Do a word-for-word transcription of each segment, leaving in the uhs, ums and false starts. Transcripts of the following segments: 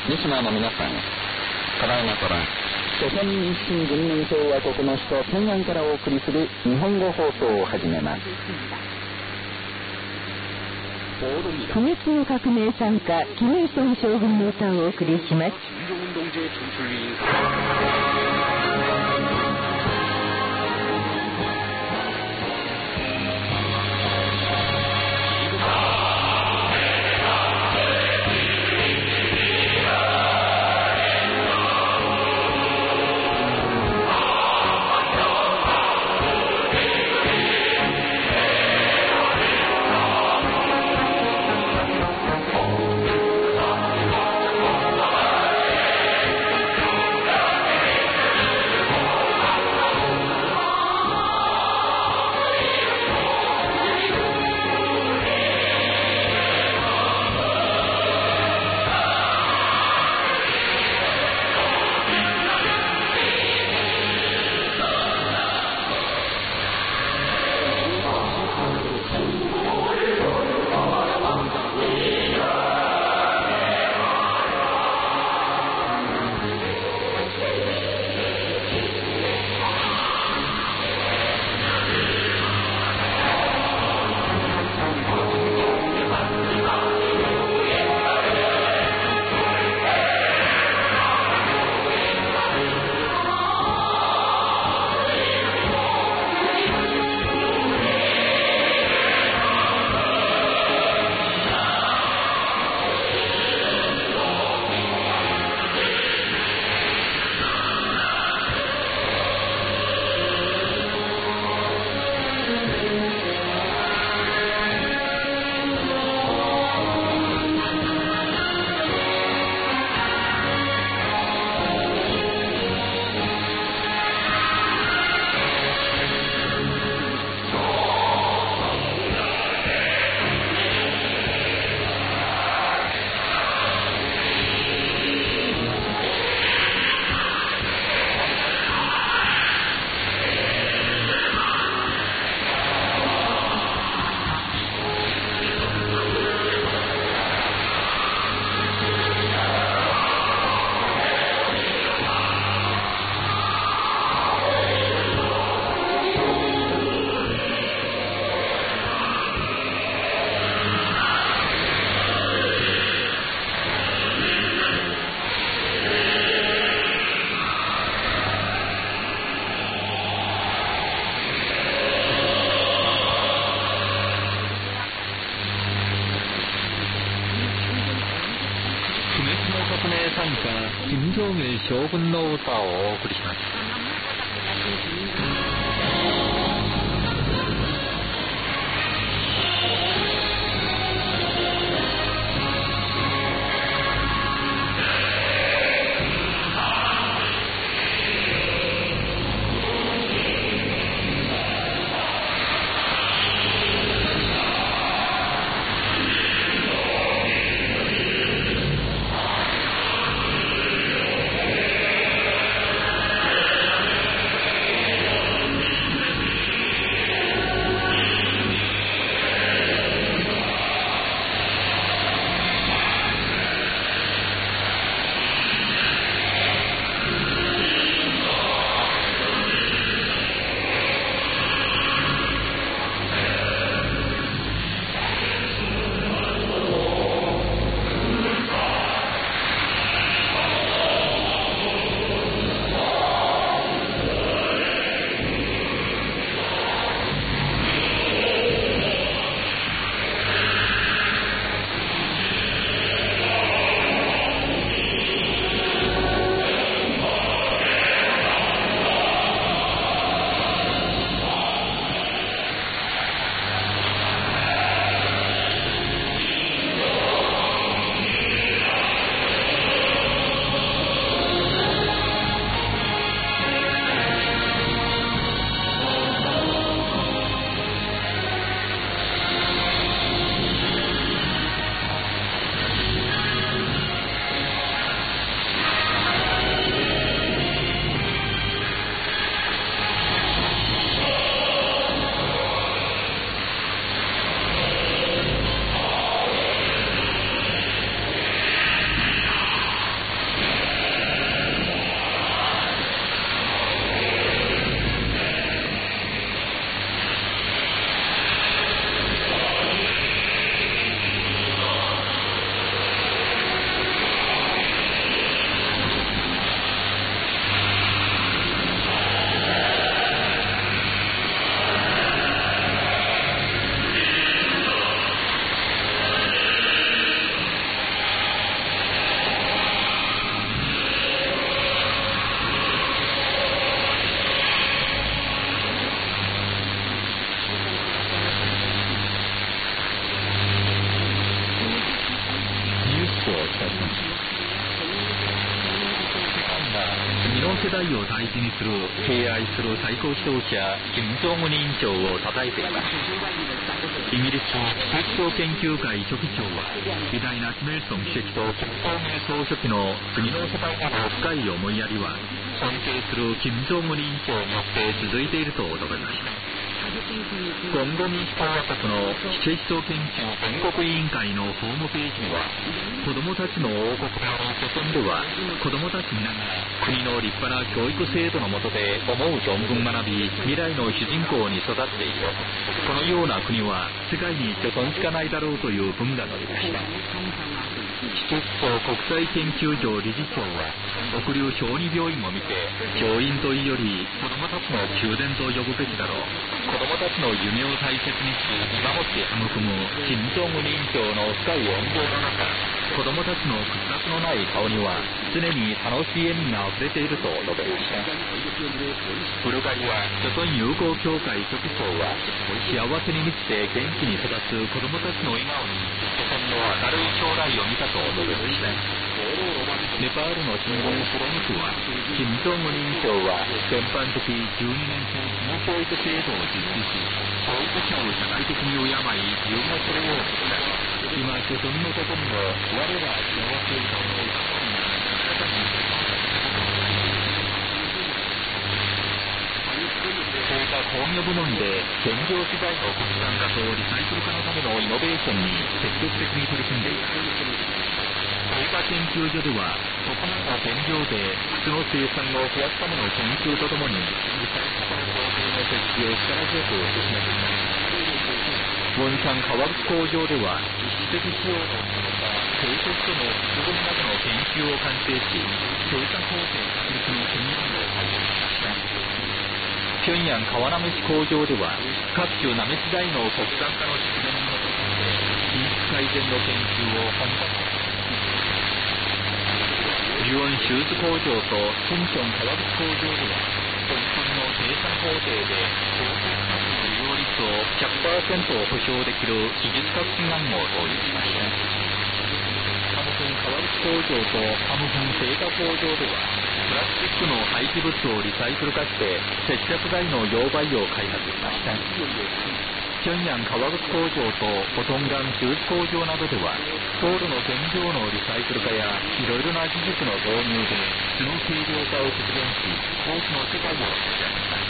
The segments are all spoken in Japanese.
リスナーの皆さん、ただいまから朝鮮民主主義人民共和国の首都平壌からお送りする日本語放送を始めます。 不滅の革命参加金日成将軍の歌をお送りします。 金正日将軍の歌をお送りします。 世代を大事にする敬愛する最高指導者金正恩委員長を称えています。イギリス戦争研究会書記長は、偉大なキム・イルソン主席と金正恩総書記の国の世界への深い思いやりは、尊敬する金正恩委員長によって続いていると述べました。今後民主共和国の主権思想研究全国委員会のホームページには、子どもたちの王国の拠点では、子どもたち皆が国の立派な教育制度の下で思う存分学び、未来の主人公に育っている。このような国は世界に拠存しかないだろうという文が載りました。チチェッソ国際研究所理事長は、北流小児病院を見て、教員というより子どもたちの宮殿と呼ぶべきだろう。子どもたちの夢を大切にし見守って育む金正恩委員長の深い恩情の中、子どもたちの屈託のない顔には常に楽しい笑みがあふれていると述べました。ブルガリア諸村友好協会書記長は、幸せに満ちて元気に育つ子どもたちの笑顔に諸村の明るい将来を見たと述べました。ネパールの新聞プロムクは、金正恩委員長は全般的じゅうにねん制義務教育制度を実施し、教育者を社会的に敬い、自由がそれを目指し、今諸村のことにも我ら幸せを思うこうした工業部門で現状資材の国産化とリサイクル化のためのイノベーションに積極的に取り組んでいます。工科研究所では、国内の現状で靴の生産を増やすための研究とともに、リサイクル工場の設置を力強く進めています。文山化学工場では、知的使用の低コストの質ゴミなどの研究を完成し、生産工程確立の権限を開発しました。平壌川なめし工場では、各種なめし材の国産化の実現に基づいて、品質改善の研究を本格化しました。油温手術工場とテンション化学工場では、本村の生産工程で高生産の利用率を ひゃくパーセント を保証できる技術革新案を導入しました。ハムフン化学工場とハムフン製菓工場では、プラスチックの廃棄物をリサイクル化して接着剤の溶媒を開発しました。平壌化学工場とボトンガン手術工場などでは、ソールの原料のリサイクル化やいろいろな技術の導入で質の軽量化を実現し、多くの世界を立ち上げました。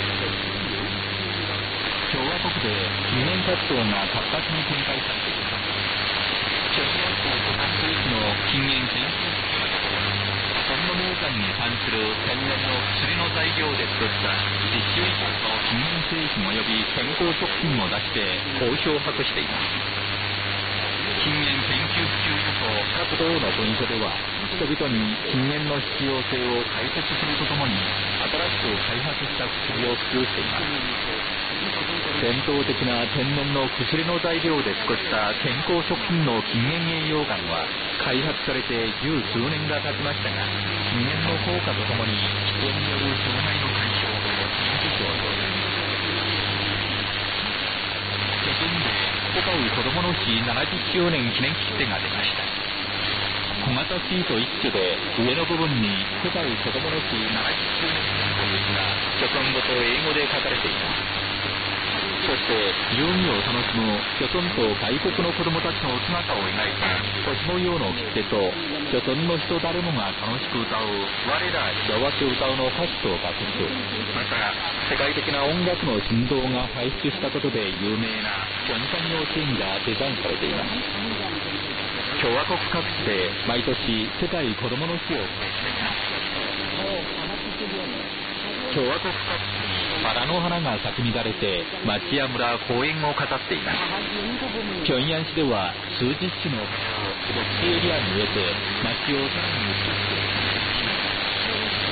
共和国で人間活動が活発に展開されています。平壌省湖南区域の禁煙研究所などでは、その農家に関する天然の薬の材料で作った実習以上の禁煙製品及び健康食品を出して好評を博しています。禁煙研究普及所と活動の文書では、人々に禁煙の必要性を解説するとともに、新しく開発した薬を普及しています。伝統的な天然の薬の材料で作った健康食品の禁煙栄養ガンは開発されて十数年が経ちましたが、禁煙の効果とともに喫煙による障害の解消を認知症と世間で世界子どもの日ななじゅっしゅうねん記念切手が出ました。小型シート一種で上の部分に世界子どもの日ななじゅっしゅうねんという字が諸村語と英語で書かれています。そして遊戯を楽しむ諸村と外国の子どもたちの姿を描いた星模様の切手と、諸村の人誰もが楽しく歌う我ら幸せ歌うの歌詞と楽譜、また世界的な音楽の振動が輩出したことで有名な平壌幼稚園がデザインされています。共和国各地で毎年世界子どもの日を制しています。共和国各地にバラの花が咲き乱れて町や村、公園を飾っています。平壌市では数十種の花を牧師エリアに植えて町をさらに美しくしました。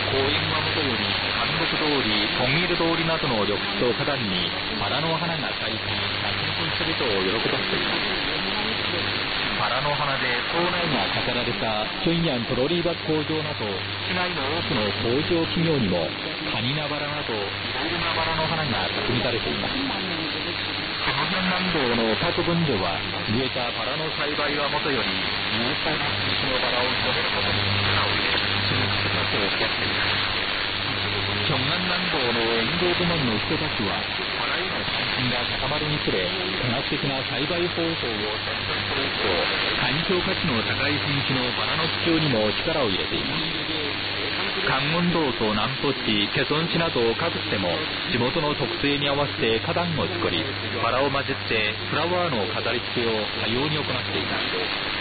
公園はもとより韓国通り、コンイル通りなどの緑地と花壇にバラの花が咲いて町の人々を喜ばせています。バラの花で島内が飾られた平壌トロリーバス工場など、市内の多くの工場企業にもカニナバラなどいろいろなバラの花が咲き乱れています。その辺南道の各郡では植えたバラの栽培はもとより有効な品種のバラを広めることに力を入れ、その活発を起こっています。平安南道の園芸部門の人たちは、原への関心が高まるにつれ、科学的な栽培方法を選択すると、環境価値の高い品種のバラの普及にも力を入れています。関温道と南砺市、ケソン市など各地でも地元の特性に合わせて花壇を作り、バラを混じってフラワーの飾り付けを多様に行っています。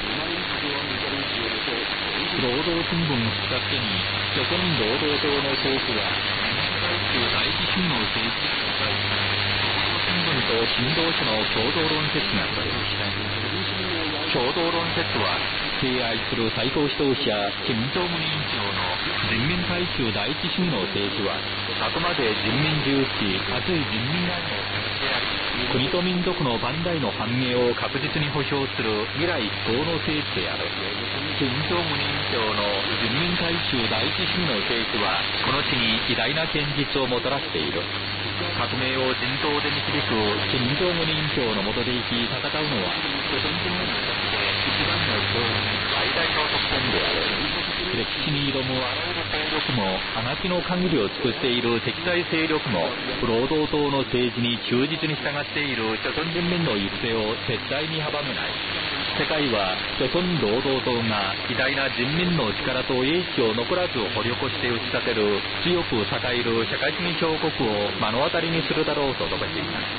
労働新聞をきっかけに、朝鮮労働党の党府は第一主義の政治新聞と新労者の共同論説がされました。共同論説は、敬愛する最高指導者金正恩委員長の人民大衆第一主義の政治は、あくまで人民重視かつ人民愛の形であり、国と民族の万代の繁栄を確実に保障する未来志向の政治である。金正恩委員長の人民大衆第一主義の政治は、この地に偉大な現実をもたらしている。革命を人道で導く金正恩委員長の下で生き戦うのは、朝鮮人民にとって一番の勝利、最大の特権である。歴史に挑むあらゆる勢力も、あがきの限りを尽くしている敵対勢力も、労働党の政治に忠実に従っている朝鮮人民の行く手を絶対に阻めない。世界は朝鮮労働党が偉大な人民の力と英知を残らず掘り起こして打ち立てる強く栄える社会主義強国を目の当たりにするだろうと述べています。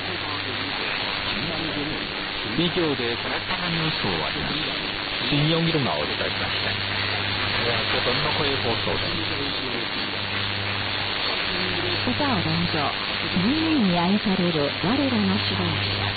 以上でこのためニュースを終わります。新四ギルがお伝えしました。朝鮮の声放送です。 歌をどうぞ。みんなに愛される我らの指導者。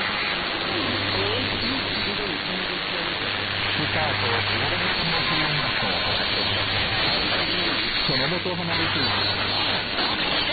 スタートじゅうごふんごその元花火水